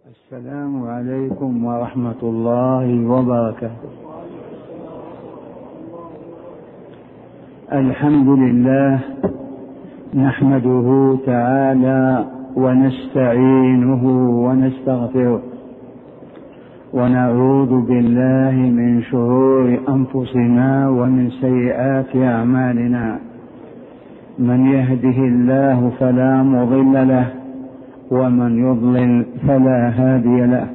السلام عليكم ورحمة الله وبركاته. الحمد لله نحمده تعالى ونستعينه ونستغفره ونعوذ بالله من شرور أنفسنا ومن سيئات أعمالنا. من يهده الله فلا مضل له ومن يضلل فلا هادي له،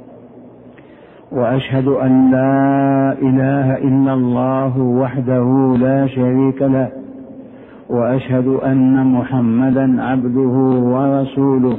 وأشهد أن لا إله إلا الله وحده لا شريك له، وأشهد أن محمدا عبده ورسوله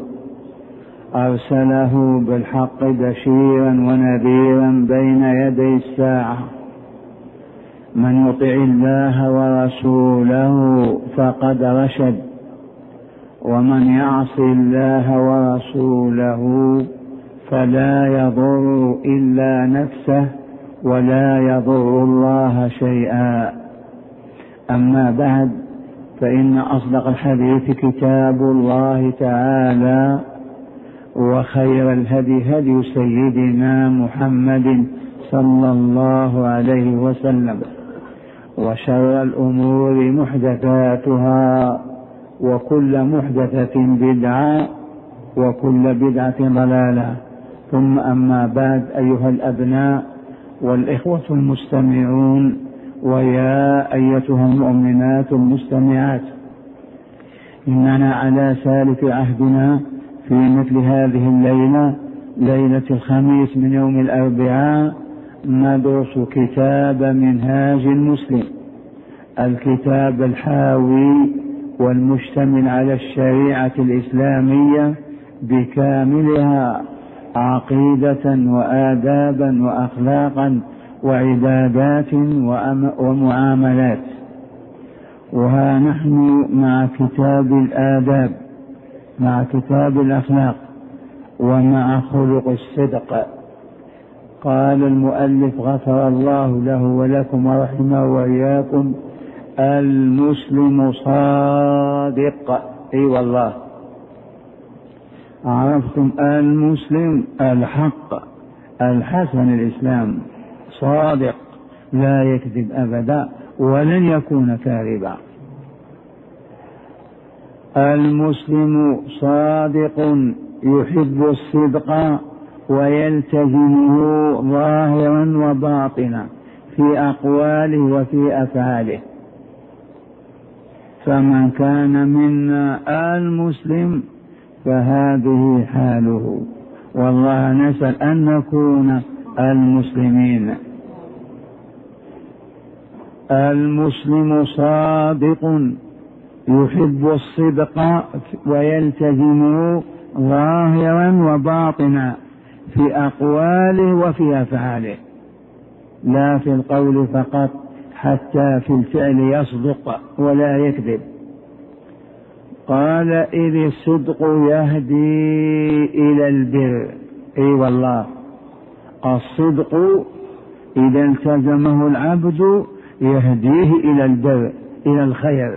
أرسله بالحق بشيرا ونذيرا بين يدي الساعة. من يطع الله ورسوله فقد رشد، ومن يعص الله ورسوله فلا يضر إلا نفسه ولا يضر الله شيئا. أما بعد، فإن أصدق الحديث كتاب الله تعالى، وخير الهدي هدي سيدنا محمد صلى الله عليه وسلم، وشر الأمور محدثاتها، وكل محدثة بدعة، وكل بدعة ضلالة. ثم أما بعد، أيها الأبناء والإخوة المستمعون، ويا أيتها المؤمنات المستمعات، إننا على سالف عهدنا في مثل هذه الليلة، ليلة الخميس من يوم الأربعاء، ندرس كتاب منهاج المسلم، الكتاب الحاوي والمشتمل على الشريعة الإسلامية بكاملها، عقيدة وآدابا وأخلاقا وعبادات ومعاملات. وها نحن مع كتاب الآداب، مع كتاب الأخلاق، ومع خلق الصدق. قال المؤلف غفر الله له ولكم ورحمه وإياكم: المسلم صادق. اي والله، عرفتم؟ المسلم الحق الحسن الإسلام، صادق لا يكذب أبدا ولن يكون كاذبا. المسلم صادق يحب الصدق ويلتزمه ظاهرا وباطنا في أقواله وفي أفعاله. فمن كان منا المسلم فهذه حاله، والله نسأل أن نكون المسلمين. المسلم صادق يحب الصدق ويلتزمه ظاهرا وباطنا في أقواله وفي أفعاله، لا في القول فقط، حتى في الفعل يصدق ولا يكذب. قال: إذ الصدق يهدي إلى البر. اي والله، الصدق إذا التزمه العبد يهديه إلى البر، إلى الخير.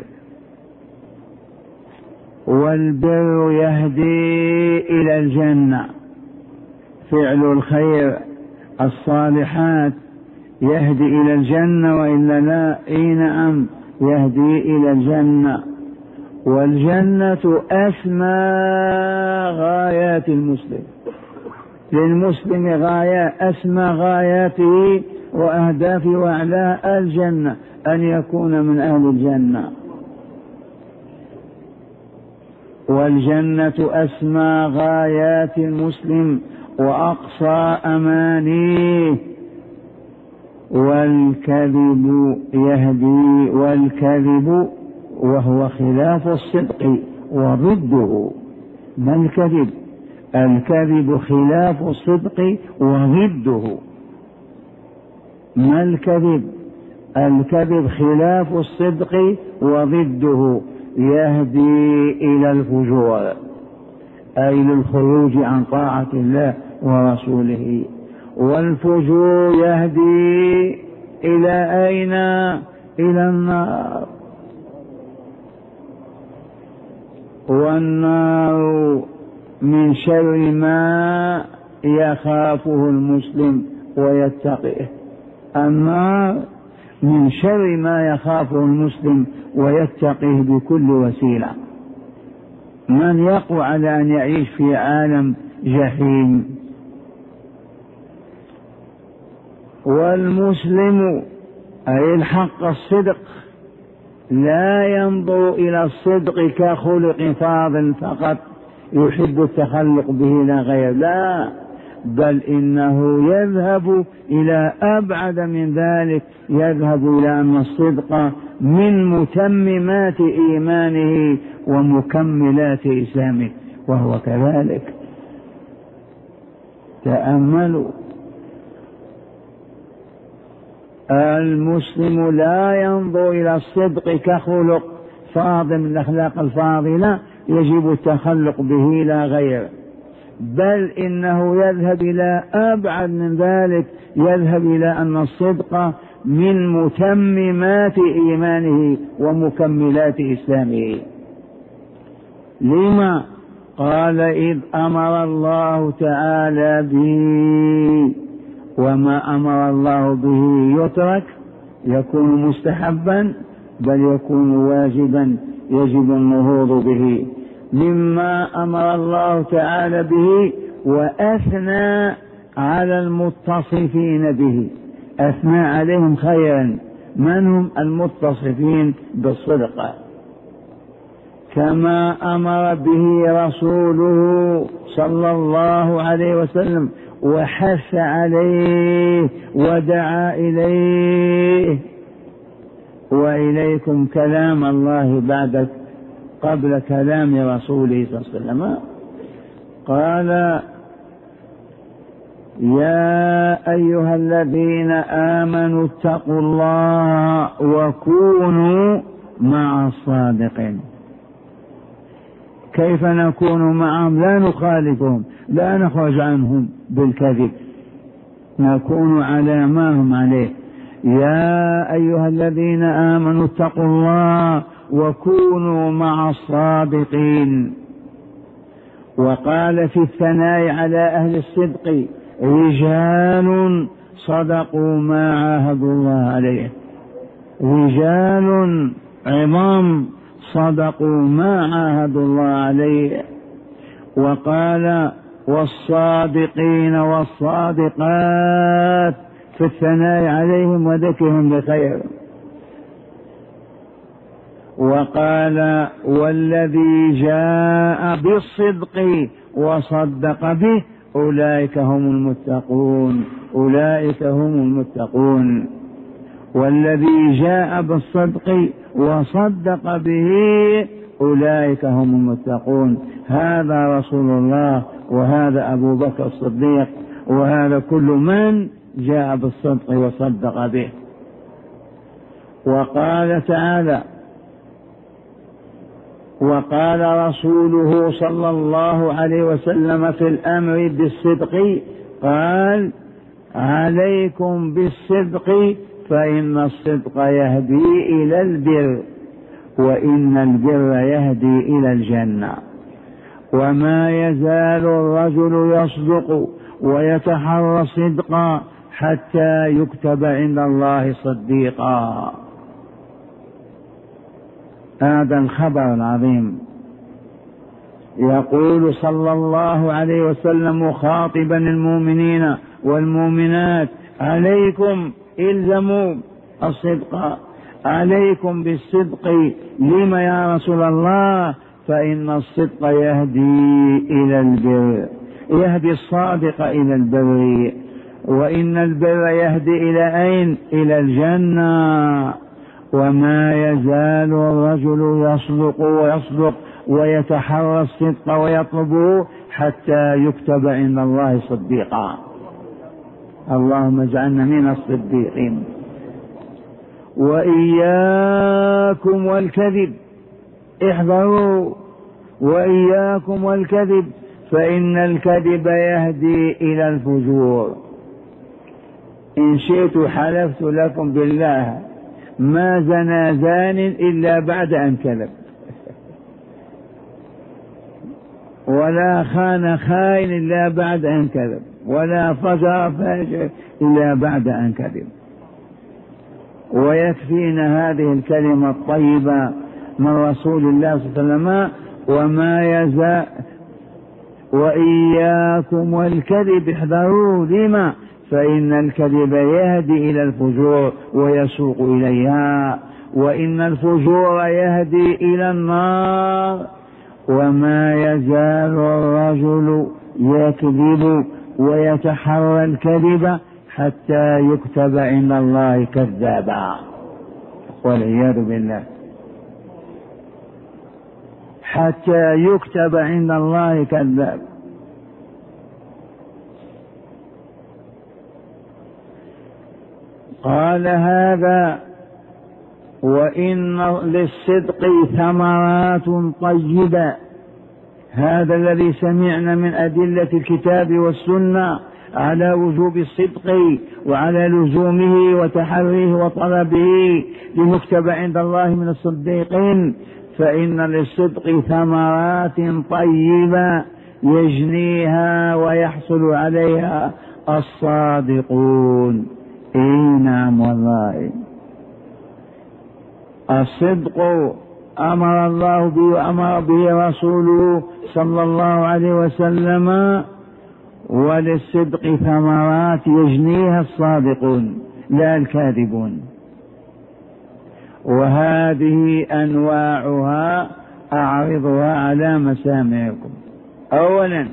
والبر يهدي إلى الجنة، فعل الخير الصالحات يهدي إلى الجنة، وإلا لا؟ اي نعم، يهدي إلى الجنة. والجنة أسمى غايات المسلم، للمسلم غاية أسمى غاياته وأهدافه وأعلى الجنة، أن يكون من أهل الجنة. والجنة أسمى غايات المسلم وأقصى أمانيه. والكذب يهدي، والكذب وهو خلاف الصدق وضده. ما الكذب؟ الكذب خلاف الصدق وضده. ما الكذب؟ الكذب خلاف الصدق وضده، يهدي إلى الفجور، أي للخروج عن طاعة الله ورسوله. والفجور يهدي إلى أين؟ إلى النار. والنار من شر ما يخافه المسلم ويتقيه. النار من شر ما يخافه المسلم ويتقيه بكل وسيلة. من يقوى على أن يعيش في عالم جحيم؟ والمسلم أي الحق الصدق لا ينظر إلى الصدق كخلق فاضل فقط يحب التخلق به لا غير، لا، بل إنه يذهب إلى أبعد من ذلك، يذهب إلى أن الصدق من متممات إيمانه ومكملات إسلامه، وهو كذلك. تأملوا، المسلم لا ينظر إلى الصدق كخلق فاضل من الأخلاق الفاضلة يجب التخلق به لا غير، بل إنه يذهب إلى أبعد من ذلك، يذهب إلى أن الصدق من متممات إيمانه ومكملات إسلامه. لما؟ قال إذ أمر الله تعالى به، وما أمر الله به يترك يكون مستحبا، بل يكون واجبا يجب النهوض به. مما أمر الله تعالى به وأثنى على المتصفين به، أثنى عليهم خيرا. من هم؟ المتصفين بالصدق، كما أمر به رسوله صلى الله عليه وسلم وحث عليه ودعا إليه. وإليكم كلام الله قبل كلام رسوله صلى الله عليه وسلم. قال يا أيها الذين آمنوا اتقوا الله وكونوا مع الصادقين. كيف نكون معهم؟ لا نخالفهم، لا نخرج عنهم بالكذب، نكون على ما هم عليه. يا أيها الذين آمنوا اتقوا الله وكونوا مع الصادقين. وقال في الثناء على أهل الصدق رجال صدقوا ما عاهدوا الله عليه، رجال عظام صدقوا ما عاهدوا الله عليه. وقال والصادقين والصادقات في الثناء عليهم وذكرهم بخير. وقال والذي جاء بالصدق وصدق به أولئك هم المتقون، أولئك هم المتقون. والذي جاء بالصدق وصدق به أولئك هم المتقون. هذا رسول الله، وهذا أبو بكر الصديق، وهذا كل من جاء بالصدق وصدق به. وقال تعالى وقال رسوله صلى الله عليه وسلم في الأمر بالصدق قال عليكم بالصدق فإن الصدق يهدي إلى البر وإن البر يهدي إلى الجنة. وما يزال الرجل يصدق ويتحرى الصدق حتى يكتب عند الله صديقا. هذا الخبر العظيم. يقول صلى الله عليه وسلم مخاطبا المؤمنين والمؤمنات عليكم الزموا الصدق، عليكم بالصدق. لما يا رسول الله؟ فإن الصدق يهدي إلى البر، يهدي الصادق إلى البر، وإن البر يهدي إلى أين؟ إلى الجنة. وما يزال الرجل يصدق ويصدق ويتحرى الصدق ويطلبه حتى يكتب عند الله صديقا. اللهم اجعلنا من الصديقين. وإياكم والكذب، احذروا، وإياكم والكذب فإن الكذب يهدي إلى الفجور. إن شئت حلفت لكم بالله ما زنى زان إلا بعد أن كذب. ولا خان خائن إلا بعد أن كذب، ولا فجر فاجر إلا بعد أن كذب. ويكفينا هذه الكلمة الطيبة من رسول الله صلى الله عليه وسلم: وما يزال وإياكم والكذب احذروا. لما؟ فإن الكذب يهدي إلى الفجور ويسوق إليها، وإن الفجور يهدي إلى النار. وما يزال الرجل يكذب ويتحرى الكذب حتى يكتب عند الله كذابا، والعياذ بالله، حتى يكتب عند الله كذاب. قال هذا: وإن للصدق ثمرات طيبة. هذا الذي سمعنا من أدلة الكتاب والسنة على وجوب الصدق وعلى لزومه وتحريه وطلبه لنكتب عند الله من الصديقين، فإن للصدق ثمرات طيبة يجنيها ويحصل عليها الصادقون. نعم والله، الصدق أمر الله به وأمر به رسوله صلى الله عليه وسلم، وللصدق ثمرات يجنيها الصادقون لا الكاذبون. وهذه أنواعها أعرضها على مسامعكم. أولا: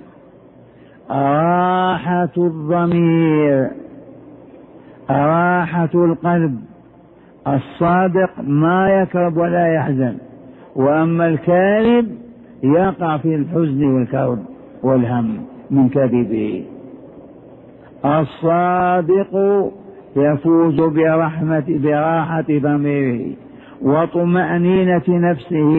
راحة الضمير، راحة القلب. الصادق ما يكرب ولا يحزن، وأما الكاذب يقع في الحزن والكرب والهم من كذبه. الصادق يفوز براحة ضميره وطمأنينة نفسه.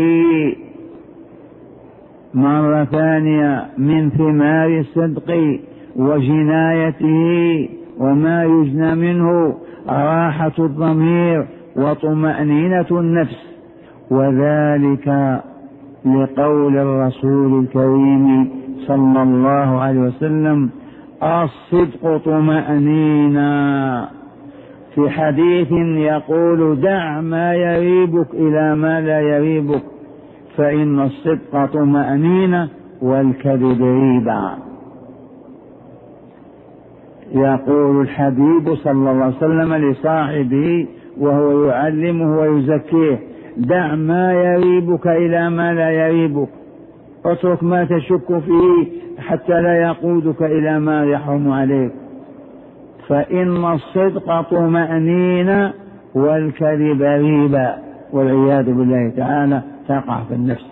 مرة ثانية: من ثمار الصدق وجنايته وما يجنى منه راحة الضمير وطمأنينة النفس، وذلك لقول الرسول الكريم صلى الله عليه وسلم: الصدق طمأنينة. في حديث يقول: دع ما يريبك إلى ما لا يريبك، فإن الصدق طمأنينة والكذب ريبة. يقول الحبيب صلى الله عليه وسلم لصاحبه وهو يعلمه ويزكيه: دع ما يريبك إلى ما لا يريبك، اترك ما تشك فيه حتى لا يقودك إلى ما يحرم عليك، فإن الصدق طمأنينة والكذب ريبة، والعياذ بالله تعالى تقع في النفس.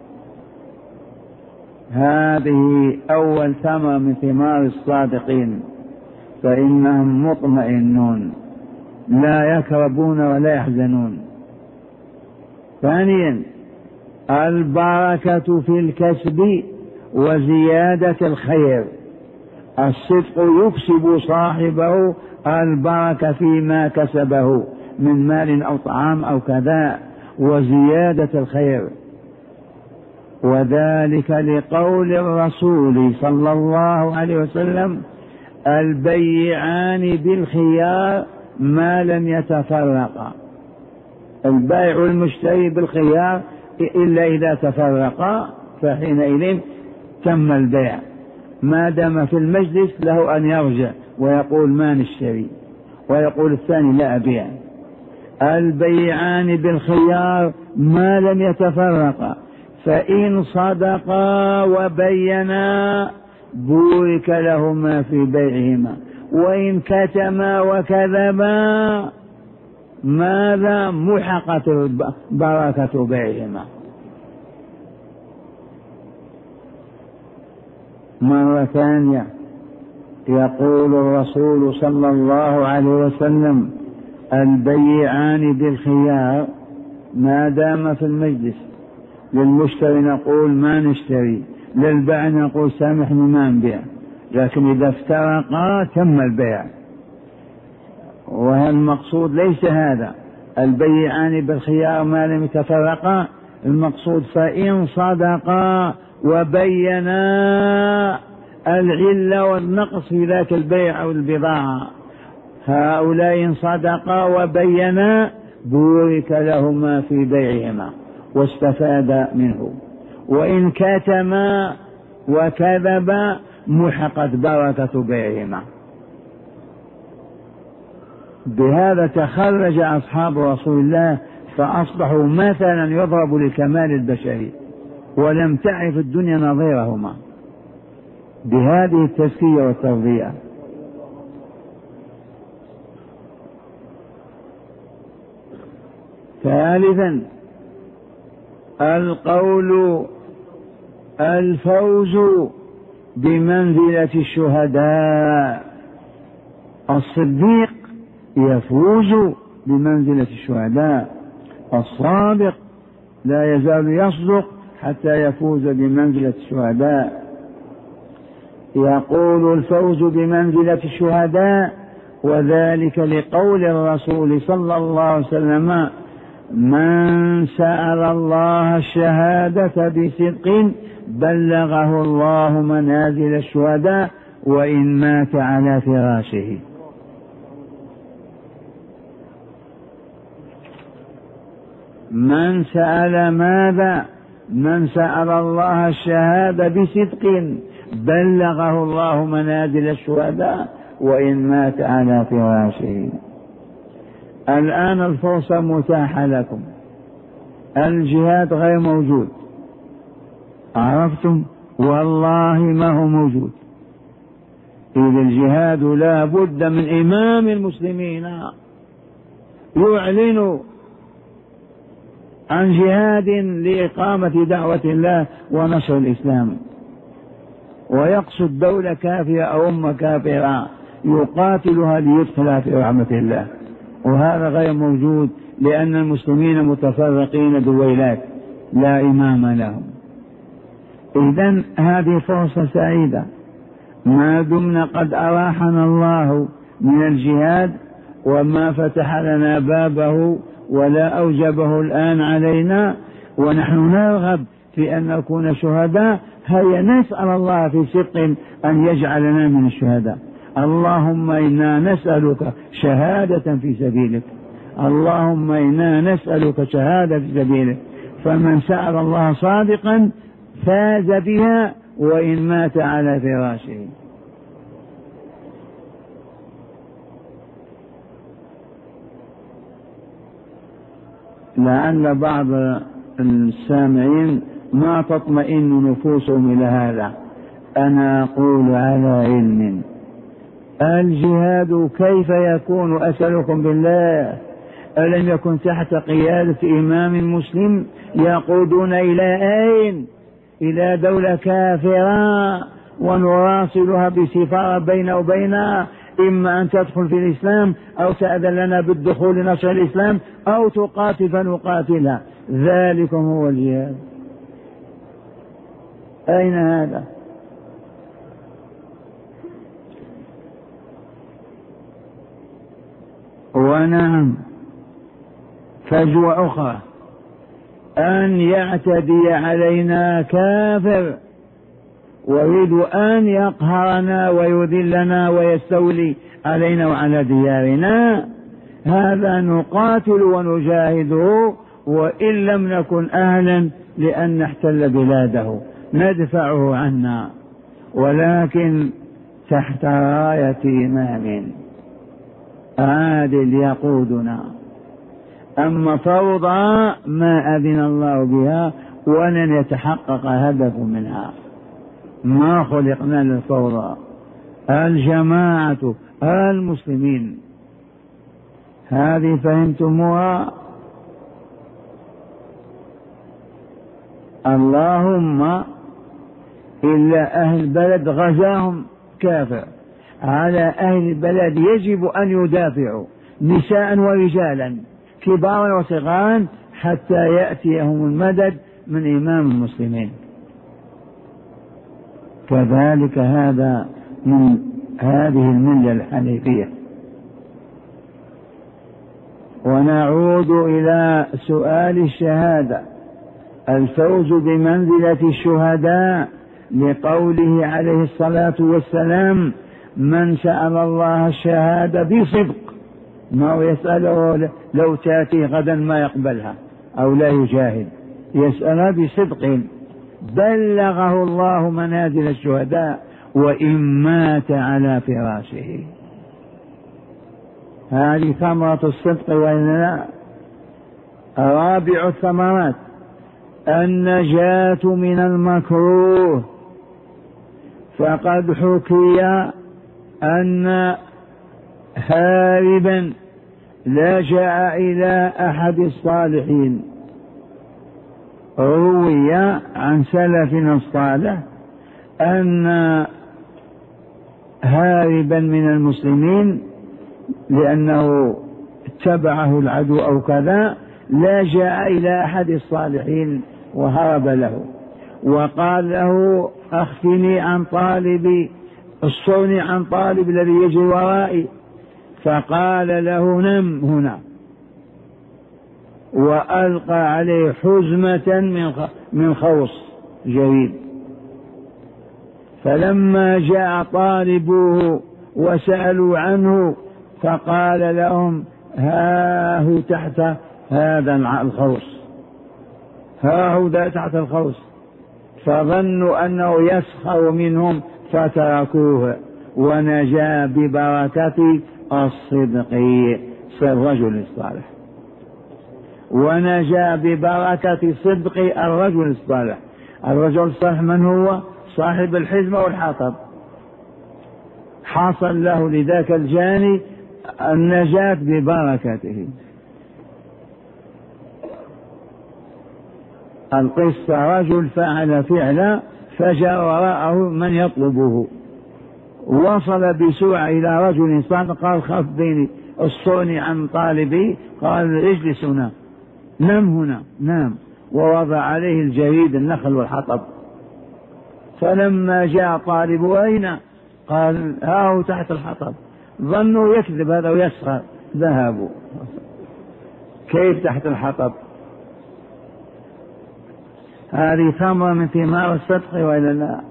هذه أول ثمرة من ثمار الصادقين، فإنهم مطمئنون لا يكربون ولا يحزنون. ثانيا: البركة في الكسب وزيادة الخير. الصدق يكسب صاحبه البركة فيما كسبه من مال أو طعام أو كذا، وزيادة الخير، وذلك لقول الرسول صلى الله عليه وسلم: البيعان بالخيار ما لم يتفرقا. البائع والمشتري بالخيار إلا إذا تفرقا، فحينئذ تم البيع. ما دام في المجلس له أن يرجع ويقول ما نشتري، ويقول الثاني لا أبيع. البيعان بالخيار ما لم يتفرقا، فإن صدقا وبينا بورك لهما في بيعهما، وإن كتما وكذبا ماذا؟ محقت بركة بيعهما. مرة ثانية يقول الرسول صلى الله عليه وسلم: البيعان بالخيار ما دام في المجلس. للمشتري نقول ما نشتري، للبائع نقول سامحني ما نبيع، لكن إذا افترقا تم البيع. والمقصود ليس هذا، البيعان بالخيار ما لم يتفرقا، المقصود فإن صدقا وبينا العلة والنقص في ذاك البيع أو البضاعة، هؤلاء إن صدقا وبينا بورك لهما في بيعهما واستفاد منه، وإن كتما وكذبا محقت بركة بيعهما. بهذا تخرج أصحاب رسول الله فأصبحوا مثلا يضرب لكمال البشري، ولم تعرف الدنيا نظيرهما بهذه التزكية والتربية. ثالثا القول الفوز بمنزلة الشهداء. الصديق يفوز بمنزلة الشهداء، الصادق لا يزال يصدق حتى يفوز بمنزلة الشهداء. يقول الفوز بمنزلة الشهداء، وذلك لقول الرسول صلى الله عليه وسلم: من سأل الله الشهادة بصدق بلغه الله منازل الشهداء وإن مات على فراشه. من سأل ماذا؟ من سأل الله الشهادة بصدق بلغه الله منازل الشهداء وإن مات على فراشه. الآن الفرصة متاحة لكم، الجهاد غير موجود، عرفتم؟ والله ما هو موجود. إذ الجهاد لا بد من إمام المسلمين يعلن عن جهاد لإقامة دعوة الله ونشر الإسلام، ويقصد دولة كافرة أو أمة كافرة يقاتلها ليدخلها في رحمة الله، وهذا غير موجود لأن المسلمين متفرقين دويلات لا إمام لهم. إذن هذه فرصة سعيدة ما دمنا قد أراحنا الله من الجهاد وما فتح لنا بابه ولا أوجبه الآن علينا، ونحن نرغب في أن نكون شهداء. هيا نسأل الله في صدق أن يجعلنا من الشهداء. اللهم إنا نسألك شهادة في سبيلك، اللهم إنا نسألك شهادة في سبيلك. فمن سأل الله صادقا فاز بها وإن مات على فراشه. لعل بعض السامعين ما تطمئن نفوسهم إلى هذا. أنا أقول على علم. الجهاد كيف يكون؟ أسألكم بالله، ألم يكن تحت قيادة إمام مسلم يقودون إلى أين؟ إلى دولة كافرة ونراسلها بسفارة بيننا وبينها، إما أن تدخل في الإسلام أو تأذن لنا بالدخول لنشر الإسلام أو تقاتل فنقاتلها. ذلكم هو الجهاد. أين هذا؟ ونعم فجوة أخرى أن يعتدي علينا كافر ويريد أن يقهرنا ويذلنا ويستولي علينا وعلى ديارنا، هذا نقاتل ونجاهده، وإن لم نكن أهلا لأن نحتل بلاده ندفعه عنا، ولكن تحت راية إمام عادل يقودنا. أما فوضى ما أذن الله بها ولن يتحقق هدف منها. ما خلقنا للفوضى، الجماعة المسلمين. هذه فهمتموها؟ اللهم إلا أهل البلد غزاهم كافر، على أهل البلد يجب أن يدافعوا نساء ورجالا كبارا وصغارا حتى يأتيهم المدد من إمام المسلمين. كذلك هذا من هذه الملة الحنيفية. ونعود إلى سؤال الشهادة. الفوز بمنزلة الشهداء، لقوله عليه الصلاة والسلام: من سأل الله الشهادة بصدق، ما هو يسأله لو تأتي غدا ما يقبلها أو لا يجاهد، يسألها بصدق، بلغه الله منازل الشهداء وإن مات على فراشه. هذه ثمرة الصدق وإلا. رابع الثمرات النجاة من المكروه، فقد حكي أن هاربا لجأ إلى أحد الصالحين، روي عن سلفنا الصالح أن هاربا من المسلمين لأنه اتبعه العدو أو كذا، لجأ إلى أحد الصالحين وهرب له، وقال له: أخفني عن طالبي، اصرني عن طالب الذي يجري ورائي. فقال له: نم هنا، وألقى عليه حزمة من خوص جريد. فلما جاء طالبوه وسألوا عنه فقال لهم: هاه تحت هذا الخوص، هاه تحت الخوص. فظنوا أنه يسخر منهم فتركوه، ونجا ببركة الصدق الرجل الصالح، ونجا ببركة صدق الرجل الصالح. الرجل الصالح من هو؟ صاحب الحزمة والحطب، حصل له لذاك الجاني النجاة ببركته. القصة: رجل فعل فعلا فجاء وراءه من يطلبه، وصل بسرعة إلى رجل صالح قال: خف بيني، اصرني عن طالبي. قال: اجلس هنا، نم هنا، نام، ووضع عليه الجريد النخل والحطب. فلما جاء طالبه: أين؟ قال: هاه تحت الحطب. ظنوا يكذب هذا ويسخر، ذهبوا. كيف تحت الحطب؟ هذه ثمرة من ثمار الصدق وإلا لا؟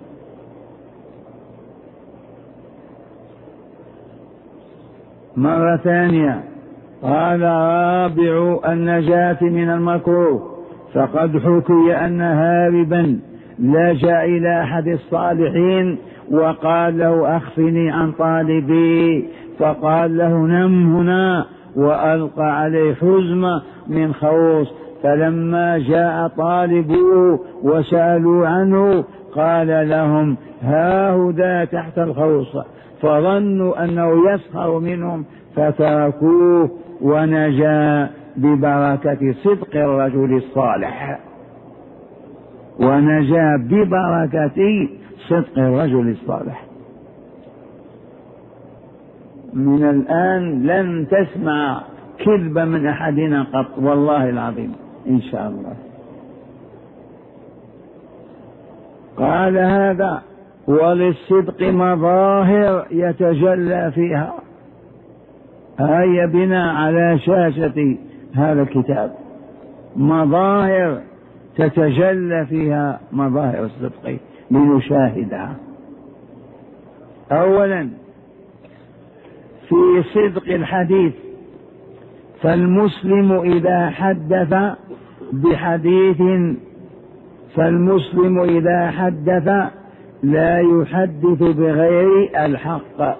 مرة ثانية قال: رابع النجاة من المكروه، فقد حكي أن هاربا لجأ إلى أحد الصالحين وقال له: أخفني عن طالبي. فقال له: نم هنا، وألقى عليه حزمة من خوص. فلما جاء طالبوه وسألوا عنه قال لهم: هاهذا تحت الخوص. فظنوا أنه يسخر منهم فتركوه، ونجا ببركة صدق الرجل الصالح، ونجا ببركة صدق الرجل الصالح. من الآن لن تسمع كذبا من أحدنا قط، والله العظيم إن شاء الله. قال: هذا وللصدق مظاهر يتجلى فيها. هيا بنا على شاشة هذا الكتاب مظاهر تتجلى فيها مظاهر الصدق لنشاهدها. أولا في صدق الحديث، فالمسلم إذا حدث بحديث لا يحدث بغير الحق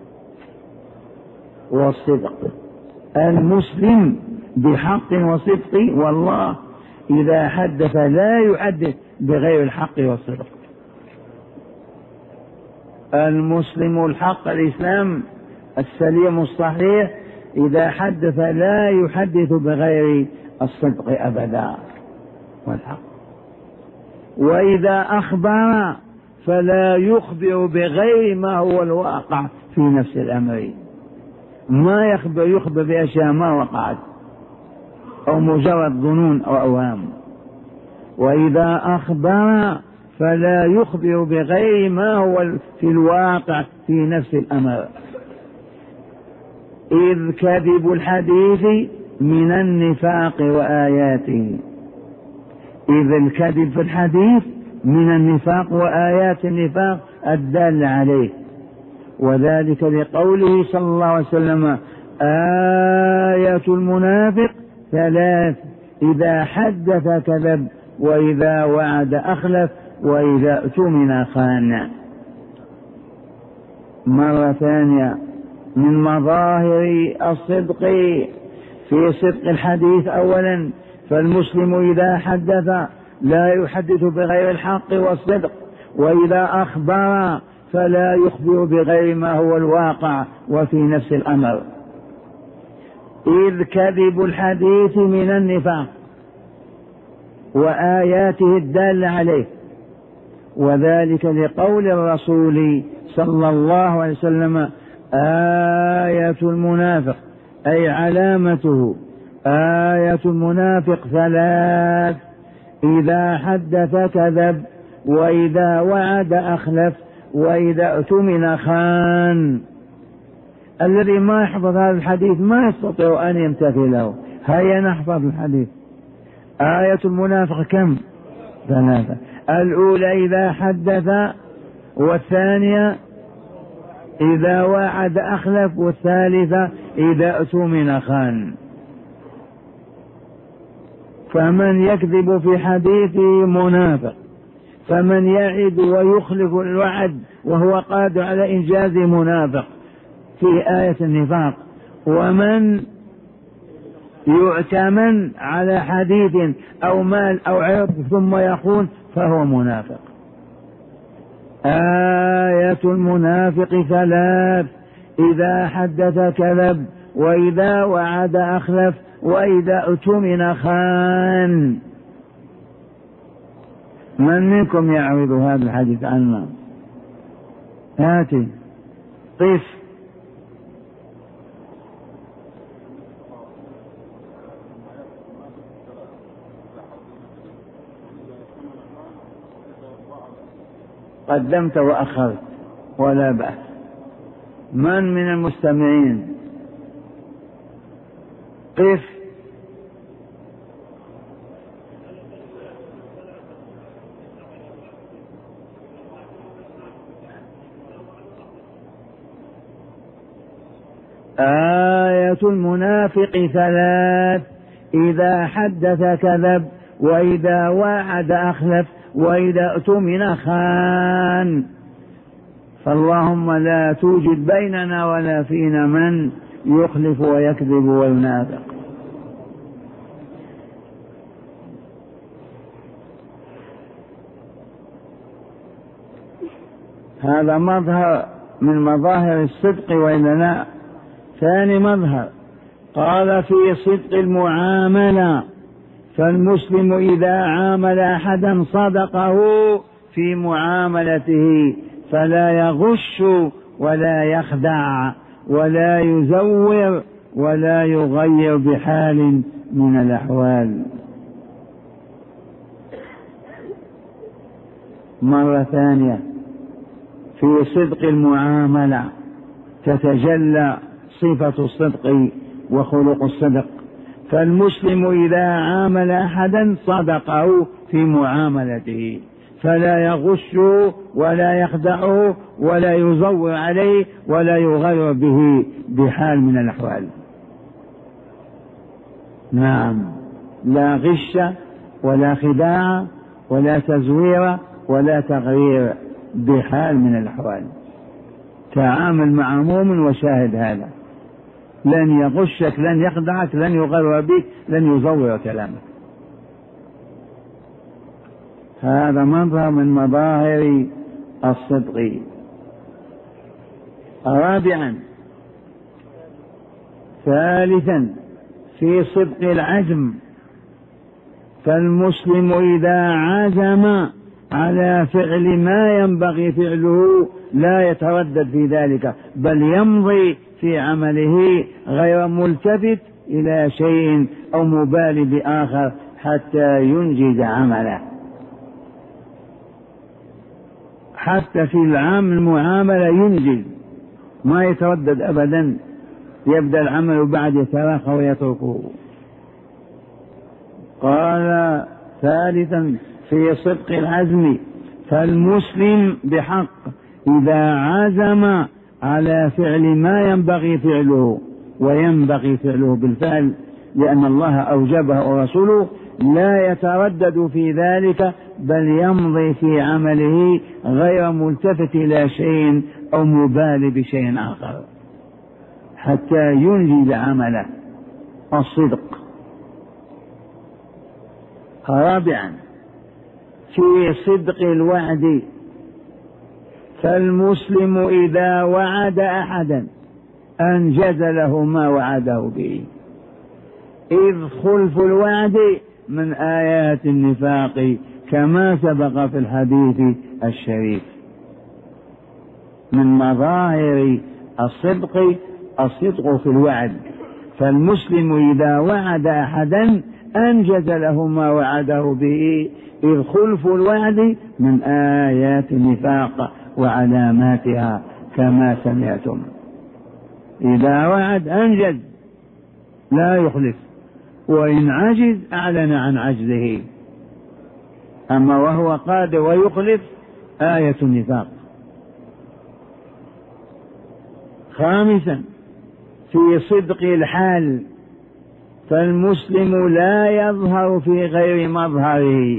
والصدق. المسلم بحق وصدق، والله إذا حدث لا يحدث بغير الحق والصدق. المسلم الحق الإسلام السليم الصحيح إذا حدث لا يحدث بغير الصدق أبدا والحق. وإذا أخبر فلا يخبر بغير ما هو الواقع في نفس الأمر، ما يخبر بأشياء ما وقعت أو مجرد ظنون أو أوهام. وإذا أخبر فلا يخبر بغير ما هو في الواقع في نفس الأمر. إذ كذب الحديث من النفاق وآياته، إذ الكذب في الحديث من النفاق وآيات النفاق الدالة عليه، وذلك لقوله صلى الله عليه وسلم: آية المنافق ثلاث: إذا حدث كذب، وإذا وعد أخلف، وإذا اؤتمن خان. مرة ثانية، من مظاهر الصدق في صدق الحديث أولا: فالمسلم إذا حدث لا يحدث بغير الحق والصدق، وإذا أخبر فلا يخبر بغير ما هو الواقع وفي نفس الأمر، إذ كذب الحديث من النفاق وآياته الدالة عليه، وذلك لقول الرسول صلى الله عليه وسلم: آية المنافق، أي علامته، آية المنافق ثلاث: إذا حدث كذب، وإذا وعد أخلف، وإذا اؤتمن خان. الذي ما يحفظ هذا الحديث ما يستطيع أن يمتثله. هيا نحفظ الحديث. آية المنافق كم؟ ثلاثة: الأولى إذا حدث، والثانية إذا وعد أخلف، والثالثة إذا اؤتمن خان. فمن يكذب في حديثه منافق، فمن يعد ويخلف الوعد وهو قادر على إنجاز منافق في آية النفاق، ومن يؤتمن على حديث أو مال أو عرض ثم يخون فهو منافق. آية المنافق ثلاث: إذا حدث كذب، وإذا وعد أخلف، وإذا اؤتمن خان. من منكم يعرض هذا الحديث عنا؟ هاتي قف. قدمت وأخرت ولا بأس. من من المستمعين؟ قف. آية المنافق ثلاث: إذا حدث كذب، وإذا وعد أخلف، وإذا اؤتمن خان. فاللهم لا توجد بيننا ولا فينا من يخلف ويكذب وينافق. هذا مظهر من مظاهر الصدق وإلا لا؟ ثاني مظهر قال: في صدق المعاملة: فالمسلم إذا عامل أحدا صدقه في معاملته، فلا يغش ولا يخدع ولا يزور ولا يغير بحال من الأحوال. مرة ثانية: في صدق المعاملة تتجلى صفة الصدق وخلق الصدق. فالمسلم إذا عامل أحدا صدقه في معاملته، فلا يغش ولا يخدعه ولا يزور عليه ولا يغير به بحال من الأحوال. نعم، لا غش ولا خداع ولا تزوير ولا تغيير بحال من الأحوال. تعامل مع مؤمن وشاهد هذا، لن يغشك، لن يخدعك، لن يغير بك، لن يزور كلامك. هذا مظهر من مظاهر الصدق. رابعا: ثالثا: في صدق العزم: فالمسلم إذا عزم على فعل ما ينبغي فعله لا يتردد في ذلك، بل يمضي في عمله غير ملتفت إلى شيء أو مبالي بآخر حتى ينجز عمله. حتى في العام المعاملة ينجز، ما يتردد أبدا، يبدأ العمل وبعد يتراخى ويتركه. قال: ثالثا في صدق العزم، فالمسلم بحق إذا عزم على فعل ما ينبغي فعله وينبغي فعله بالفعل لأن الله أوجبه ورسوله لا يتردد في ذلك، بل يمضي في عمله غير ملتفت إلى شيء أو مبالي بشيء آخر حتى ينجز عمله. الصدق. رابعا في صدق الوعد، فالمسلم إذا وعد أحدا أنجز له ما وعده به، إذ خلف الوعد من آيات النفاق كما سبق في الحديث الشريف. من مظاهر الصدق في الوعد، فالمسلم إذا وعد أحدا أنجز له ما وعده به، إذ خلف الوعد من آيات النفاق وعلاماتها كما سمعتم. إذا وعد أنجز لا يخلف، وإن عجز أعلن عن عجزه، أما وهو قادر ويخلف آية النفاق. خامسا في صدق الحال، فالمسلم لا يظهر في غير مظهره.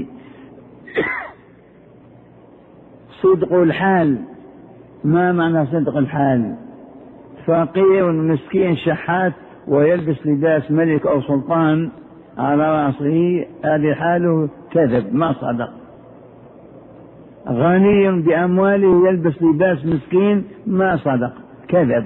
صدق الحال، ما معنى صدق الحال؟ فقير مسكين شحات ويلبس لباس ملك أو سلطان على رأسه، هذه حاله كذب ما صدق. غني بأمواله يلبس لباس مسكين ما صدق، كذب.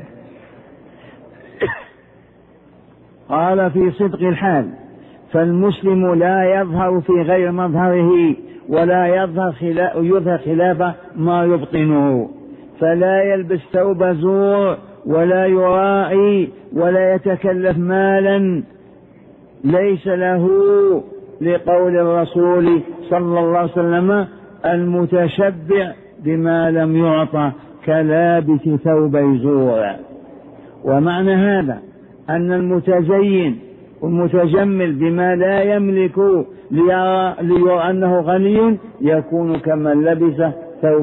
قال في صدق الحال، فالمسلم لا يظهر في غير مظهره ولا يظهر خلاف ما يبطنه، فلا يلبس ثوب زور ولا يرائي ولا يتكلف مالا ليس له، لقول الرسول صلى الله عليه وسلم: المتشبع بما لم يعطى كلابس ثوب زور. ومعنى هذا أن المتزين والمتجمل بما لا يملك ليرى أنه غني يكون كمن لبس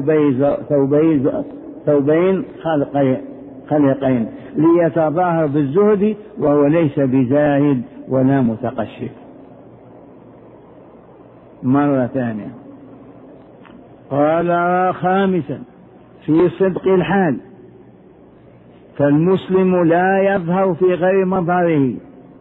ثوبين خلقين ليتظاهر بالزهد وهو ليس بزاهد ولا متقشف. مرة ثانية قال: خامسا في صدق الحال، فالمسلم لا يظهر في غير مظهره،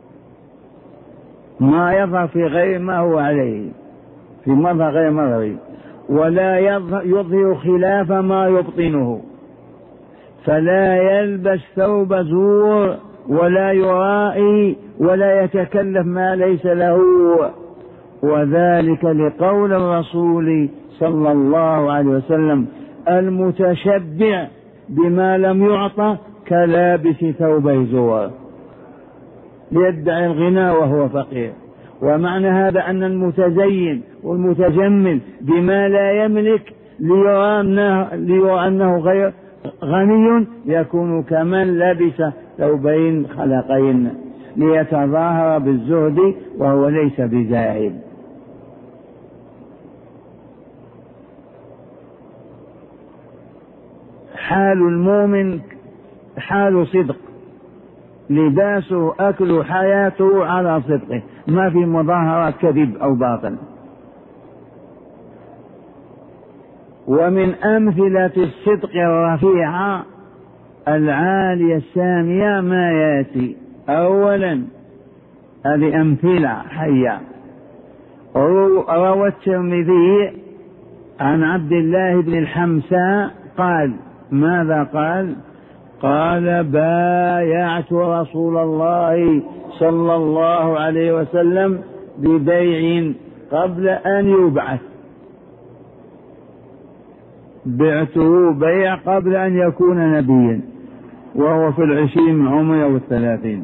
ما يظهر في غير ما هو عليه، في مظهر غير مظهره، ولا يظهر خلاف ما يبطنه، فلا يلبس ثوب زور ولا يرائي ولا يتكلف ما ليس له، وذلك لقول الرسول صلى الله عليه وسلم: المتشبع بما لم يعطى كلابس ثوب زور، يدعي الغنى وهو فقير. ومعنى هذا أن المتزين والمتجمل بما لا يملك ليرى أنه غير غني يكون كمن لبس ثوبين خلقين ليتظاهر بالزهد وهو ليس بزاهد. حال المؤمن حال صدق، لباسه أكله حياته على صدقه، ما في مظاهرات كذب أو باطل. ومن أمثلة الصدق الرفيعة العالية السامية ما يأتي. أولا هذه أمثلة حية. روى الترمذي عن عبد الله بن الحمساء قال: ماذا قال؟ قال: بايعت رسول الله صلى الله عليه وسلم ببيع قبل أن يبعث، بعته بيع قبل أن يكون نبيا، وهو في 20 من عمره و30.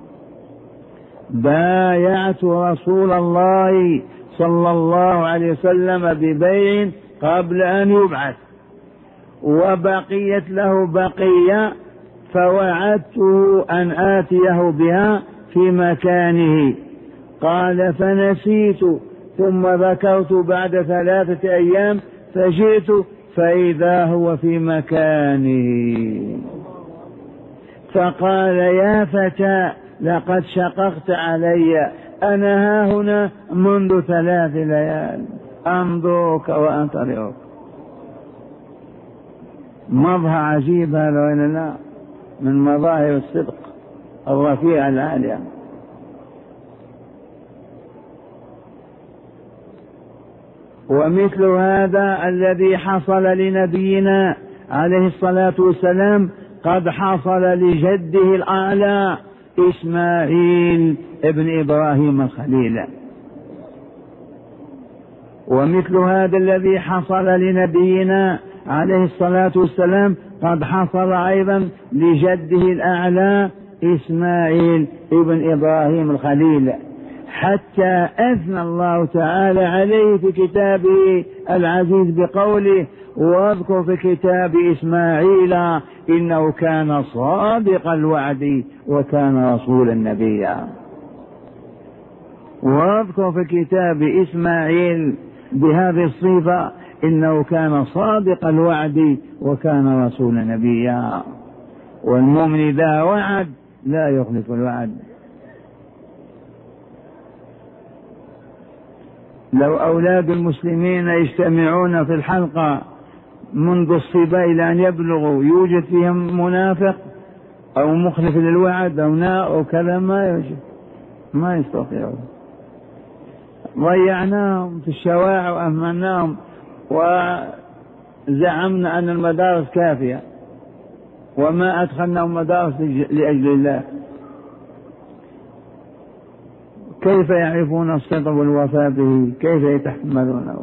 بايعت رسول الله صلى الله عليه وسلم ببيع قبل أن يبعث، وبقيت له بقية فوعدته أن آتيه بها في مكانه. قال: فنسيت ثم ذكرت بعد 3 أيام فجئت فإذا هو في مكانه، فقال يا فتى لقد شققت علي، أنا هاهنا منذ 3 ليال أنظرك وأنتظرك. مظهر عجيب هذا وإلا لا؟ من مظاهر الصدق الرفيع العالية. ومثل هذا الذي حصل لنبينا عليه الصلاة والسلام قد حصل لجده الأعلى إسماعيل ابن إبراهيم الخليل. ومثل هذا الذي حصل لنبينا عليه الصلاة والسلام قد حصل أيضا لجده الأعلى إسماعيل ابن إبراهيم الخليل، حتى أثنى الله تعالى عليه في كتابه العزيز بقوله واذكر في كتاب إسماعيل إنه كان صادق الوعد وكان رسولا نبيا. واذكر في كتاب إسماعيل بهذه الصفة إنه كان صادق الوعد وكان رسولا نبيا. والمؤمن إذا وعد لا يخلف الوعد. لو أولاد المسلمين يجتمعون في الحلقة منذ الصبا إلى أن يبلغوا يوجد فيهم منافق أو مخلف للوعد أو كذا، ما يوجد، ما يستطيعون. ضيعناهم في الشوارع وأهملناهم وزعمنا أن المدارس كافية وما أدخلناهم مدارس لأجل الله. كيف يعرفون الصدق والوفاء به؟ كيف يتحملونه؟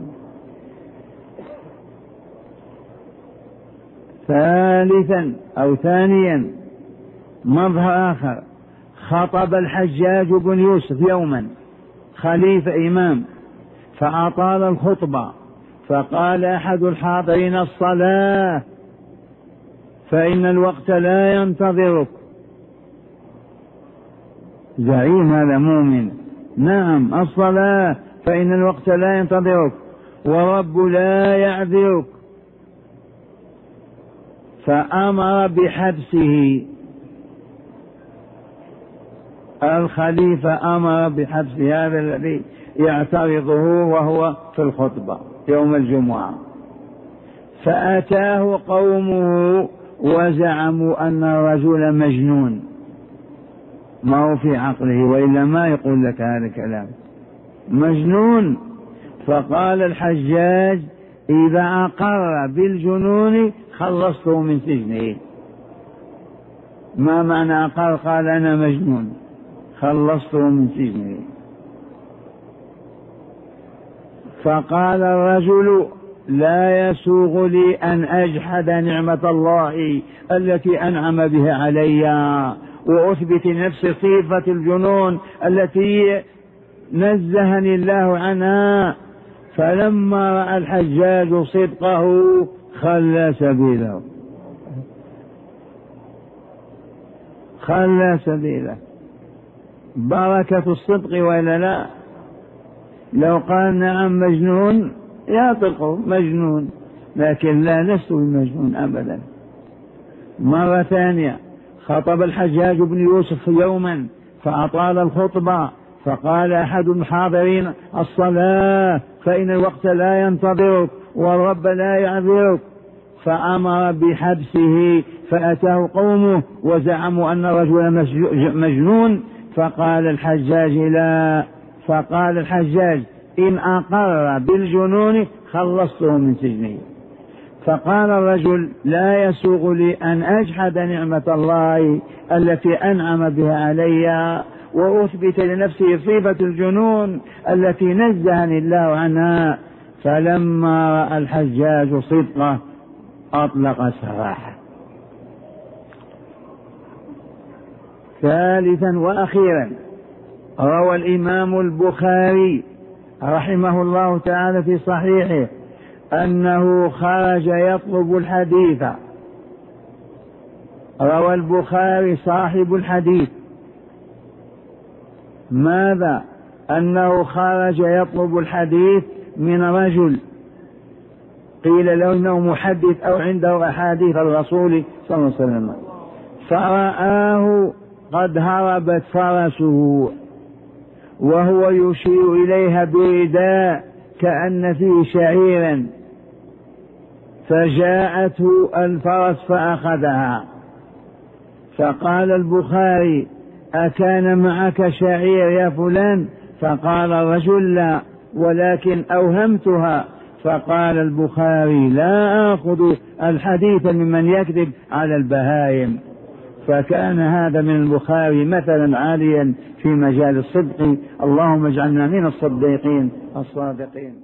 ثانيا مظهر آخر، خطب الحجاج بن يوسف يوما خليفة إمام فأطال الخطبة، فقال أحد الحاضرين الصلاة فإن الوقت لا ينتظرك. زعيم هذا مؤمن، نعم الصلاة فإن الوقت لا ينتظرك ورب لا يعذرك. فأمر بحبسه، الخليفة أمر بحبس هذا الذي يعترضه وهو في الخطبة يوم الجمعة. فأتاه قومه وزعموا أن الرجل مجنون، ما هو في عقله وإلا ما يقول لك هذا الكلام، مجنون. فقال الحجاج إذا أقر بالجنون خلصته من سجنه. ما معنى أقر؟ قال أنا مجنون، خلصته من سجنه. فقال الرجل لا يسوغ لي أن أجحد نعمة الله التي أنعم بها علي وأثبت نفسي صفة الجنون التي نزهني الله عنها. فلما رأى الحجاج صدقه خلى سبيله، خلى سبيله. بركة الصدق وإلا لا؟ لو قال نعم مجنون يطلقه مجنون، لكن لا لست بمجنون أبدا. مرة ثانية خطب الحجاج بن يوسف يوما فأطال الخطبة، فقال أحد الحاضرين الصلاة فإن الوقت لا ينتظرك والرب لا يعذرك. فأمر بحبسه، فأتاه قومه وزعموا أن الرجل مجنون. فقال الحجاج لا، فقال الحجاج إن أقر بالجنون خلصته من سجنه. فقال الرجل لا يسوغ لي أن أجحد نعمة الله التي أنعم بها علي وأثبت لنفسي صفة الجنون التي نزهني الله عنها. فلما رأى الحجاج صدقه أطلق سراحه. ثالثا وأخيرا روى الإمام البخاري رحمه الله تعالى في صحيحه أنه خرج يطلب الحديث. روى البخاري صاحب الحديث ماذا؟ أنه خرج يطلب الحديث من رجل قيل له إنه محدث أو عنده أحاديث الرسول صلى الله عليه وسلم، فرآه قد هربت فرسه وهو يشير إليها برداء كأن فيه شعيرا، فجاءته الفرس فأخذها. فقال البخاري: أكان معك شعير يا فلان؟ فقال الرجل: لا، ولكن أوهمتها. فقال البخاري: لا آخذ الحديث ممن يكذب على البهائم. فكان هذا من البخاري مثلا عاليا في مجال الصدق. اللهم اجعلنا من الصديقين الصادقين.